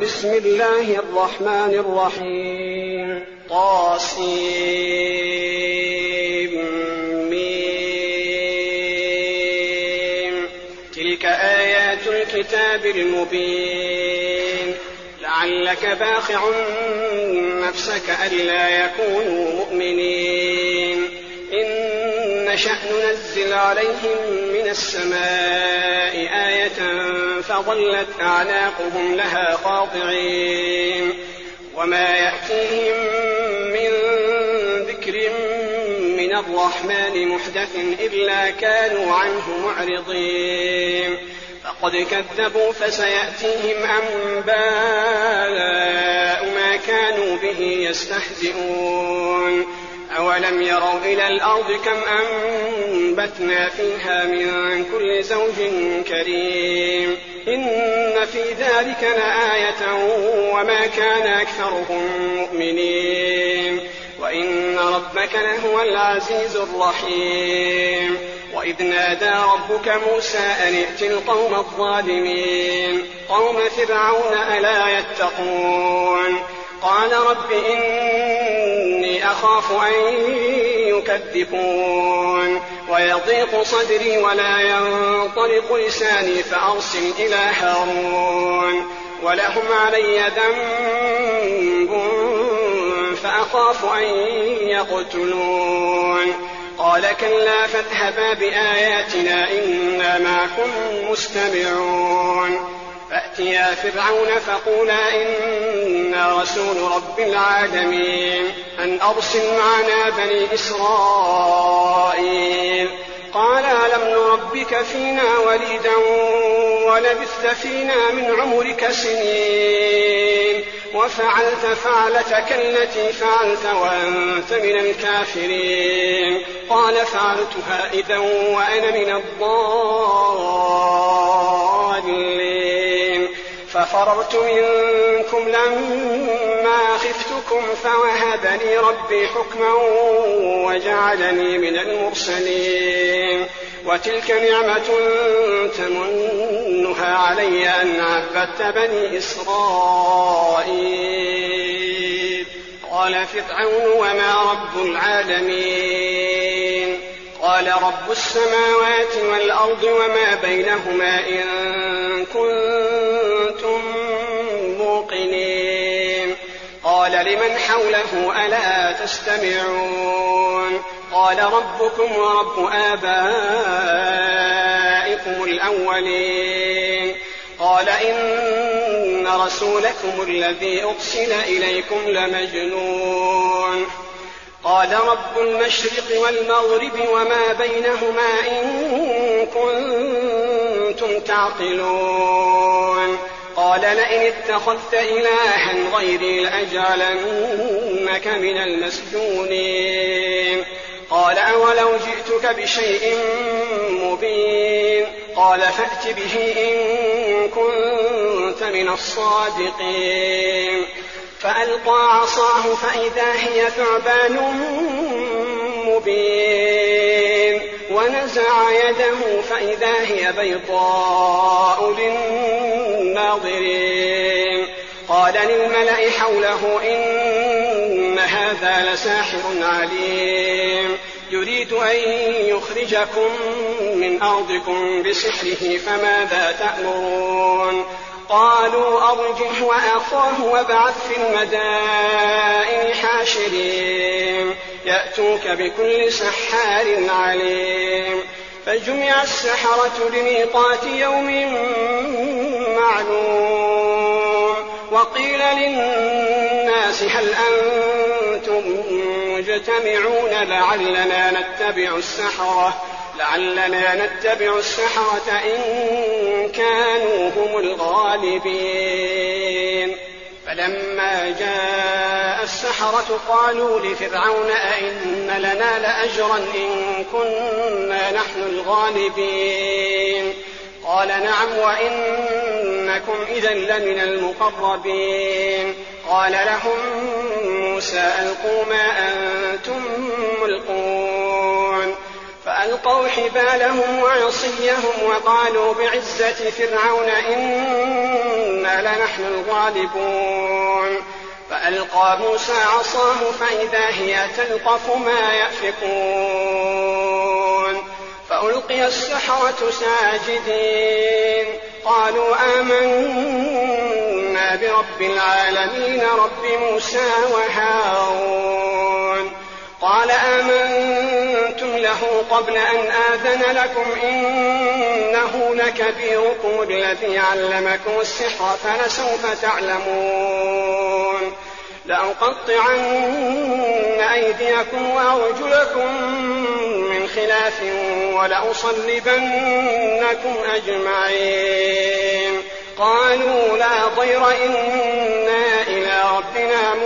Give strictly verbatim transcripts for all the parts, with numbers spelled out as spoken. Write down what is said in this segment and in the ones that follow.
بسم الله الرحمن الرحيم. طاسيم. تلك آيات الكتاب المبين. لعلك باخع نفسك ألا يكونوا مؤمنين. إن نشأ ننزل عليهم من السماء آية فظلت أعناقهم لها خاضعين. وما يأتيهم من ذكر من الرحمن محدث إلا كانوا عنه معرضين. فقد كذبوا فسيأتيهم أنباء ما كانوا به يستهزئون. أولم يروا إلى الأرض كم أنبتنا فيها من كل زوج كريم. إن في ذلك لآية وما كان أكثرهم مؤمنين. وإن ربك لهو العزيز الرحيم. وإذ نادى ربك موسى أن ائت القوم الظالمين قوم فرعون ألا يتقون. قال رب إني أخاف أن يكذبون ويضيق صدري ولا ينطلق لساني فأرسل إلى هارون ولهم علي ذنب فأخاف أن يقتلون. قال كلا فاذهبا بآياتنا إنا معكم مستمعون. فأتيا فرعون فقولا إنا رسول رب العالمين أن أرسل معنا بني إسرائيل. قال ألم نربك فينا وليدا ولبثت فينا من عمرك سنين وفعلت فعلتك التي فعلت وأنت من الكافرين. قال فعلتها إذا وأنا من الضالين ففررت منكم لما خفتكم فوهب لي ربي حكما وجعلني من المرسلين. وتلك نعمة تمنها علي أن عبدت بني إسرائيل. قال فرعون وما رب العالمين. قال رب السماوات والأرض وما بينهما إن كنتم موقنين. قال لمن حوله ألا تستمعون. قال ربكم ورب آبائكم الأولين. قال إن رسولكم الذي أرسل إليكم لمجنون. قال رب المشرق والمغرب وما بينهما إن كنتم تعقلون. قال لئن اتخذت إلها غيري لأجعلنك من المسجونين. قال أولو جئتك بشيء مبين. قال فأت به إن كنت من الصادقين. فألقى عصاه فإذا هي ثعبان مبين ونزع يده فإذا هي بيضاء للناظرين. قال للملأ حوله إن هذا لساحر عليم يريد أن يخرجكم من أرضكم بسحره فماذا تأمرون. قالوا أرجه وأخاه وابعث في المدائن حاشرين يأتوك بكل سحار عليم. فجمع السحرة لميقات يوم معلوم. وقيل للناس هل أنتم مجتمعون لعلنا نتبع السحرة لعلنا نتبع السحرة إن كانوا هم الغالبين. فلما جاء السحرة قالوا لفرعون أئن لنا لأجرا إن كنا نحن الغالبين. قال نعم وإنكم إذا لمن المقربين. قال لهم موسى ألقوا ما أنتم ملقون. فألقوا حبالهم وعصيهم وقالوا بعزة فرعون إنا لنحن الغالبون. فألقى موسى عصاه فإذا هي تلقف ما يأفكون. فألقي السحرة ساجدين قالوا آمنا برب العالمين رب موسى وهارون. قال آمنتم له قبل أن آذن لكم إنه لكبيركم الذي علمكم السحر فلسوف تعلمون. لأقطعن أيديكم وأرجلكم من خلاف ولأصلبنكم أجمعين. قالوا لا ضير إنا إلى ربنا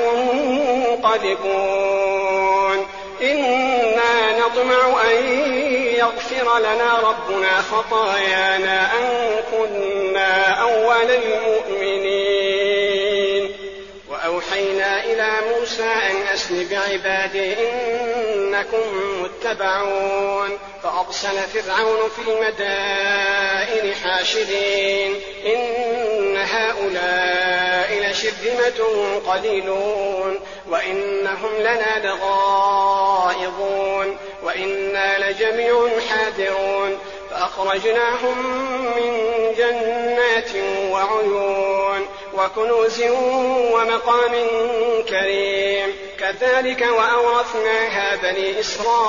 منقلبون. إنا نطمع أن يغفر لنا ربنا خطايانا أن كنا أول المؤمنين. وأوحينا إلى موسى أن أسر بعبادي إنكم متبعون. فأرسل فرعون في المدائن حاشرين إن هؤلاء لشرذمة قليلون وإنهم لنا لغائظون وإنا لجميع حاذرون. فأخرجناهم من جنات وعيون وكنوز ومقام كريم. كذلك وأورثناها بني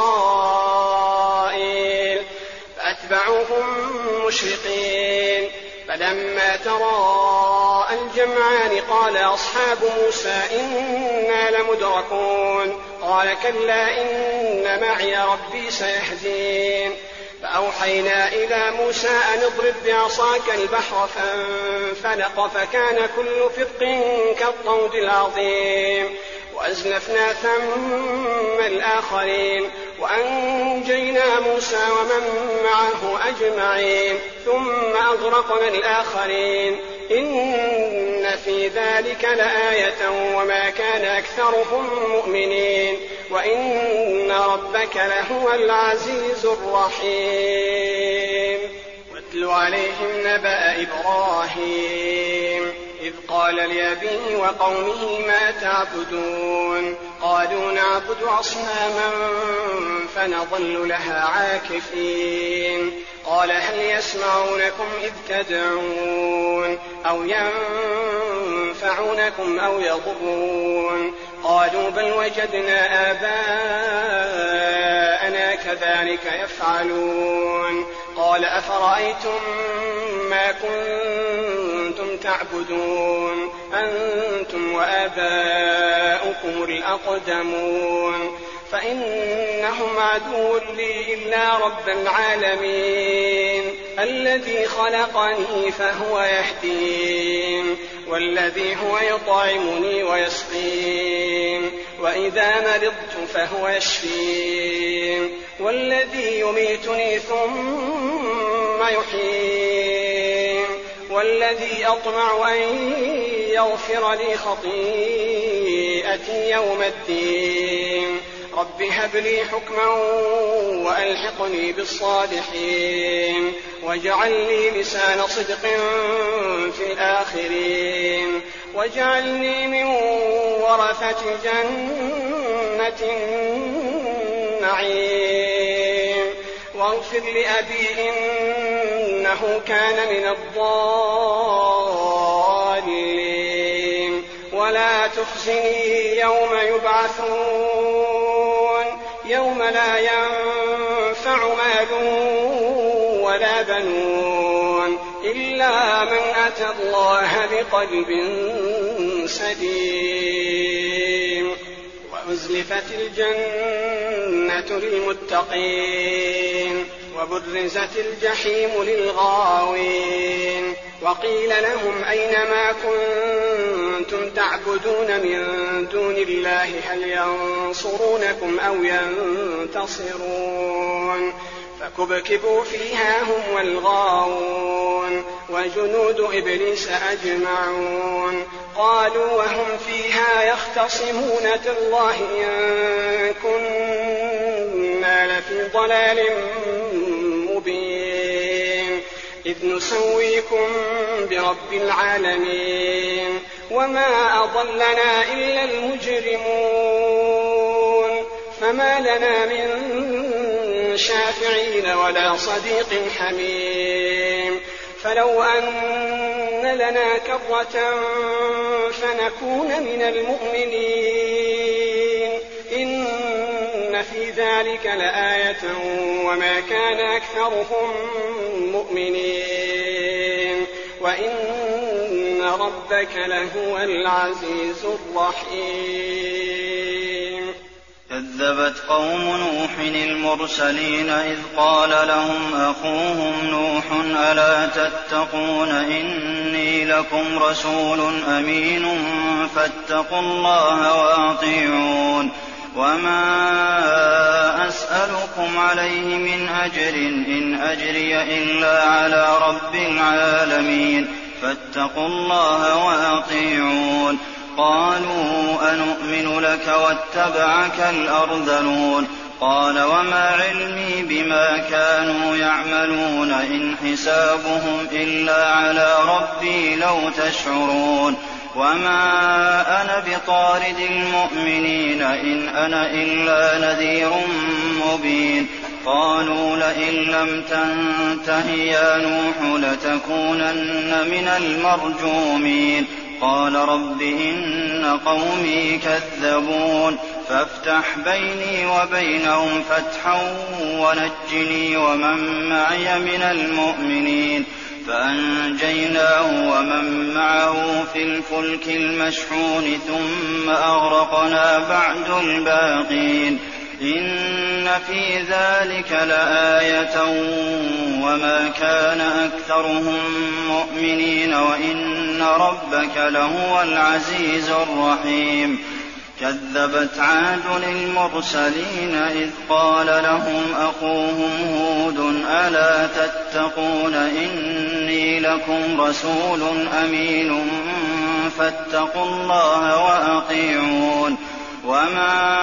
إسرائيل فأتبعوهم مشرقين. فلما تراءى الجمعان قال أصحاب موسى إنا لمدركون. قال كلا إن معي ربي سيهدين. فأوحينا إلى موسى أن اضرب بعصاك البحر فانفلق فكان كل فرق كالطود العظيم. وأزلفنا ثم الآخرين وأنجينا موسى ومن معه أجمعين ثم أغرقنا الآخرين. إن في ذلك لآية وما كان أكثرهم مؤمنين وإن ربك لهو العزيز الرحيم. واتل عليهم نبأ إبراهيم إذ قال لأبيه وقومه ما تعبدون. قالوا نعبد أصناما فنظل لها عاكفين. قال هل يسمعونكم إذ تدعون أو ينفعونكم أو يضرون. قالوا بل وجدنا آباءنا كذلك يفعلون. قال أفرأيتم ما كنتم تعبدون أنتم وآباؤكم الأقدمون فإنهم عدو لي إلا رب العالمين الذي خلقني فهو يهدين والذي هو يطعمني ويسقين وإذا مرضت فهو يشفين والذي يميتني ثم يحيين والذي أطمع أن يغفر لي خطيئتي يوم الدين. رب هب لي حكما وألحقني بالصالحين واجعل لي لسان صدق في الآخرين واجعلني من ورثة جنة النعيم واغفر لأبي إنه كان من الضالين ولا تخزني يوم يبعثون يوم لا ينفع مال ولا بنون إلا من أتى الله بقلب سليم. وأزلفت الجنة للمتقين وبرزت الجحيم للغاوين وقيل لهم أين ما كنتم تعبدون من دون الله هل ينصرونكم أو ينتصرون فكبكبوا فيها هم والغاوون وجنود إبليس أجمعون قالوا وهم فيها يختصمون تالله إن كنا لفي لفي ضلال مبين إذ نسويكم برب العالمين وما أضلنا إلا المجرمون فما لنا من شافعين ولا صديق حميم فلو أن لنا كرة فنكون من المؤمنين إن في ذلك لآية وما كان أكثرهم مؤمنين وإن ربك لهو العزيز الرحيم. كذبت قوم نوح المرسلين إذ قال لهم أخوهم نوح ألا تتقون إني لكم رسول أمين فاتقوا الله وأطيعون وما أسألكم عليه من أجر إن أجري إلا على رب العالمين فاتقوا الله وأطيعون. قالوا أنؤمن لك واتبعك الأرذلون قال وما علمي بما كانوا يعملون إن حسابهم إلا على ربي لو تشعرون وما أنا بطارد المؤمنين إن أنا إلا نذير مبين. قالوا لئن لم تنته يا نوح لتكونن من المرجومين قال رب إن قومي كذبون فافتح بيني وبينهم فتحا ونجني ومن معي من المؤمنين فأنجيناه ومن معه في الفلك المشحون ثم أغرقنا بعد الباقين إن في ذلك لآية وما كان أكثرهم مؤمنين وإن ربك لهو العزيز الرحيم. كذبت عاد المرسلين إذ قال لهم أخوهم هود ألا تتقون إني لكم رسول أمين فاتقوا الله وأطيعون وما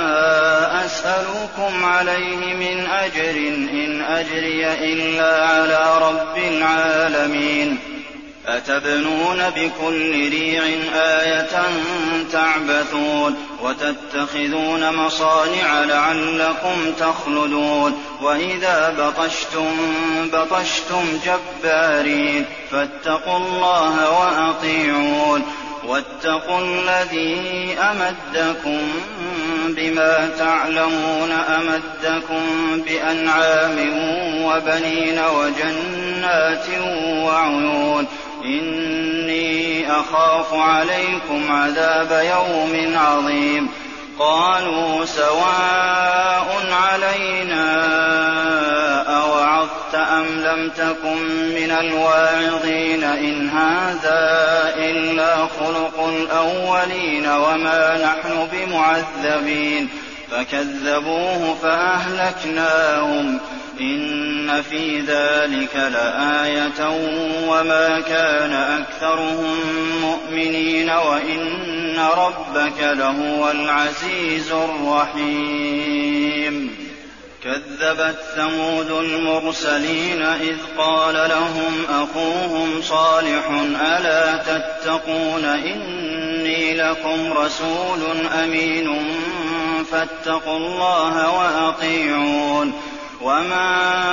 أسألكم عليه من أجر إن أجري إلا على رب العالمين أتبنون بكل ريع آية تعبثون وتتخذون مصانع لعلكم تخلدون وإذا بطشتم بطشتم جبارين فاتقوا الله وأطيعون واتقوا الذي أمدكم بما تعلمون أمدكم بأنعام وبنين وجنات وعيون إني أخاف عليكم عذاب يوم عظيم. قالوا سواء علينا أوعظت أم لم تكن من الواعظين إن هذا إلا خلق الأولين وما نحن بمعذبين فكذبوه فأهلكناهم إن في ذلك لآية وما كان أكثرهم مؤمنين وإن ربك لهو العزيز الرحيم. كذبت ثمود المرسلين إذ قال لهم أخوهم صالح ألا تتقون إني لكم رسول أمين فاتقوا الله وأطيعون وما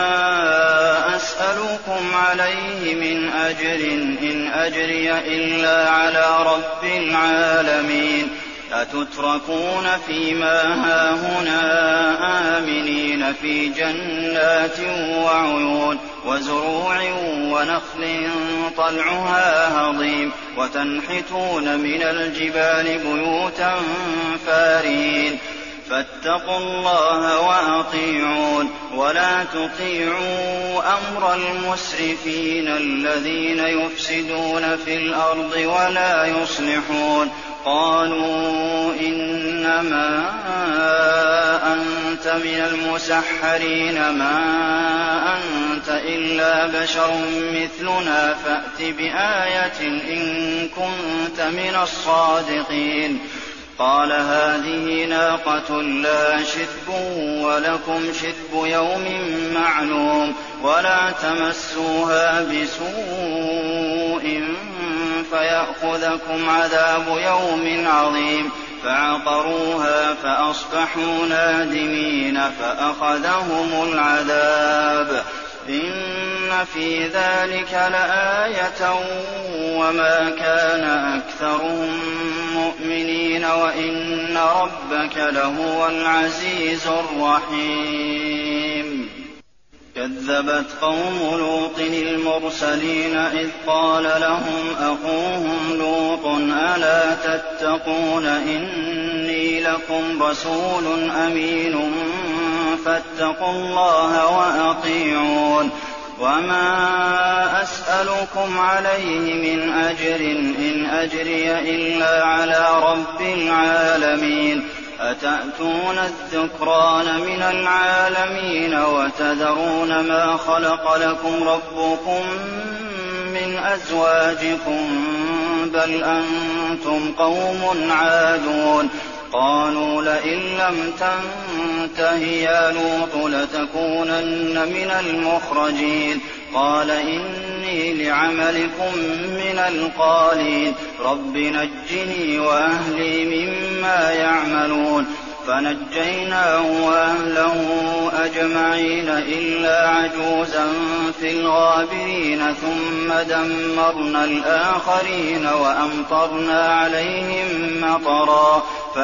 أسألكم عليه من أجر إن أجري إلا على رب العالمين أتتركون فيما هاهنا آمنين في جنات وعيون وزروع ونخل طلعها هضيم وتنحتون من الجبال بيوتا فارهين فاتقوا الله وأطيعون ولا تطيعوا أمر المسرفين الذين يفسدون في الأرض ولا يصلحون. قالوا إنما أنت من المسحرين ما أنت إلا بشر مثلنا فأت بآية إن كنت من الصادقين. قال هذه ناقة لها شرب ولكم شرب يوم معلوم ولا تمسوها بسوء فيأخذكم عذاب يوم عظيم فعقروها فأصبحوا نادمين فأخذهم العذاب إن في ذلك لآية وما كان أكثرهم مؤمنين وإن ربك لهو العزيز الرحيم كذبت قوم لوط المرسلين إذ قال لهم أخوهم لوط ألا تتقون إني لكم رسول أمين فاتقوا الله وأطيعون وما أسألكم عليه من أجر إن أجري إلا على رب العالمين أتأتون الذكران من العالمين وتذرون ما خلق لكم ربكم من أزواجكم بل أنتم قوم عادون قالوا لئن لم تنته يا لوط لتكونن من المخرجين قال إني لعملكم من القالين رب نجني وأهلي مما يعملون فنجيناه وأهله أجمعين إلا عجوزا في الغابرين ثم دمرنا الآخرين وأمطرنا عليهم مطرا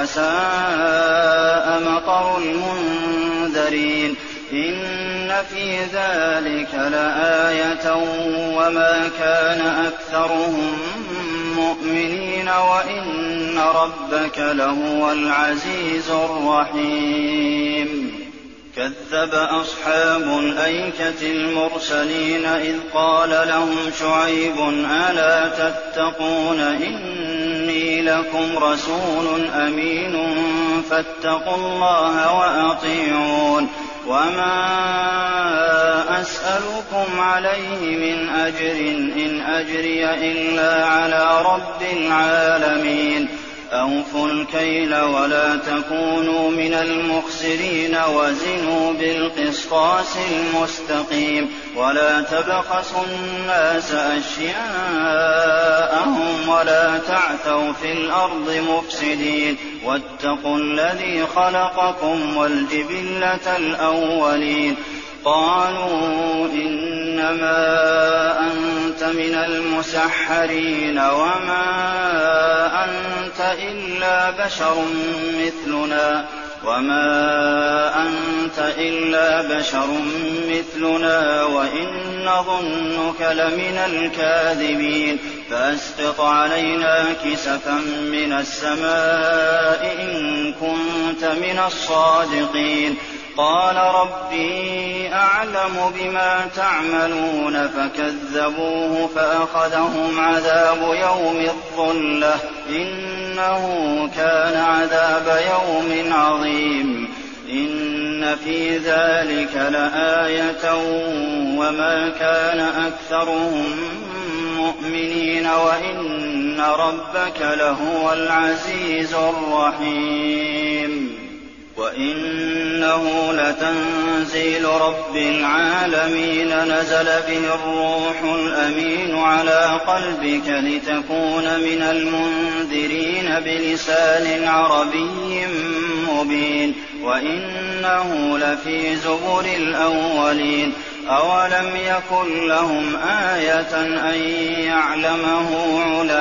فساء مطر المنذرين إن في ذلك لآية وما كان أكثرهم مؤمنين وإن ربك لهو العزيز الرحيم كذب أصحاب الأيكة المرسلين إذ قال لهم شعيب ألا تتقون إني لكم رسول أمين فاتقوا الله وأطيعون وما أسألكم عليه من أجر إن أجري إلا على رب العالمين أوفوا الكيل ولا تكونوا من المخسرين وزنوا بالقسطاس المستقيم ولا تبخسوا الناس أشياءهم ولا تعثوا في الأرض مفسدين واتقوا الذي خلقكم والجبلة الأولين قالوا إنما أنت من المسحرين وما أنت إلا بشر مثلنا وما أنت إلا بشر مثلنا وإن نظنك لمن الكاذبين فأسقط علينا كسفا من السماء إن كنت من الصادقين قال ربي أعلم بما تعملون فكذبوه فأخذهم عذاب يوم الظلة إنه كان عذاب يوم عظيم إن في ذلك لآية وما كان أكثرهم مؤمنين وإن ربك لهو العزيز الرحيم وإنه لتنزيل رب العالمين نزل به الروح الأمين على قلبك لتكون من المنذرين بلسان عربي مبين وإنه لفي زبر الأولين أولم يكن لهم آية أن يعلمه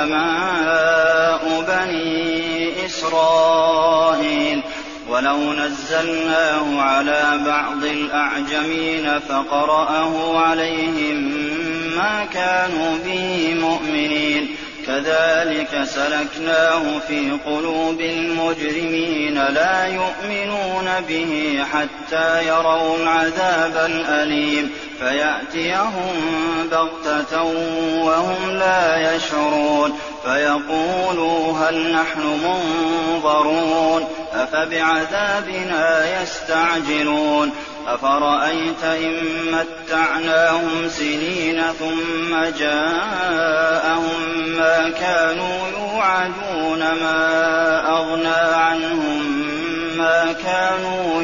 علماء بني إسرائيل ولو نزلناه على بعض الأعجمين فقرأه عليهم ما كانوا به مؤمنين كذلك سلكناه في قلوب المجرمين لا يؤمنون به حتى يروا العذاب الأليم فيأتيهم بغتة وهم لا يشعرون فيقولوا هل نحن منظرون أفبعذابنا يستعجلون أفرأيت إن متعناهم سنين ثم جاءهم ما كانوا يوعدون ما أغنى عنهم ما كانوا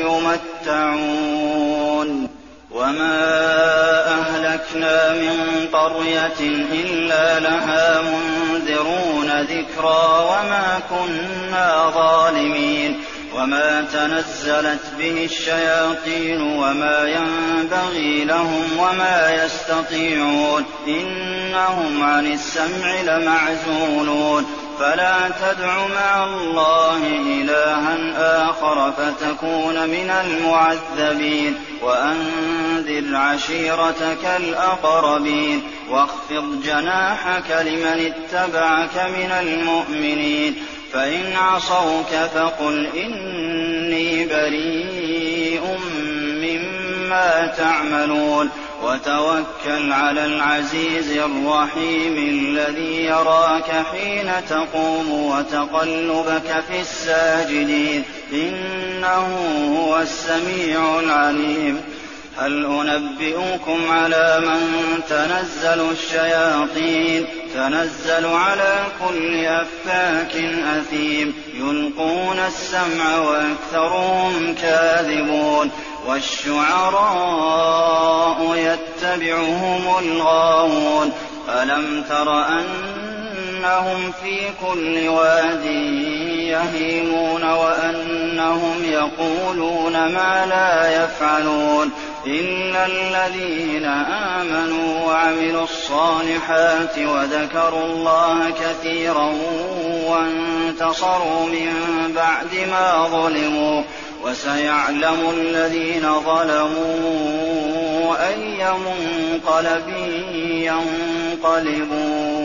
يمتعون وما أهلكنا من قرية إلا لها منذرون ذكرى وما كنا ظالمين وما تنزلت به الشياطين وما ينبغي لهم وما يستطيعون إنهم عن السمع لمعزولون فلا تدع مع الله إلها آخر فتكون من المعذبين وأنذر عشيرتك الأقربين واخفض جناحك لمن اتبعك من المؤمنين فإن عصوك فقل إني بريء مما تعملون وتوكل على العزيز الرحيم الذي يراك حين تقوم وتقلبك في الساجدين إنه هو السميع العليم هل أنبئكم على من تنزل الشياطين تنزل على كل أفاك أثيم يلقون السمع وأكثرهم كاذبون والشعراء يتبعهم الغاوون ألم تر أنهم في كل واد يهيمون وأنهم يقولون ما لا يفعلون إلا الذين آمنوا وعملوا الصالحات وذكروا الله كثيرا وانتصروا من بعد ما ظلموا وسيعلم الذين ظلموا أي منقلب ينقلبون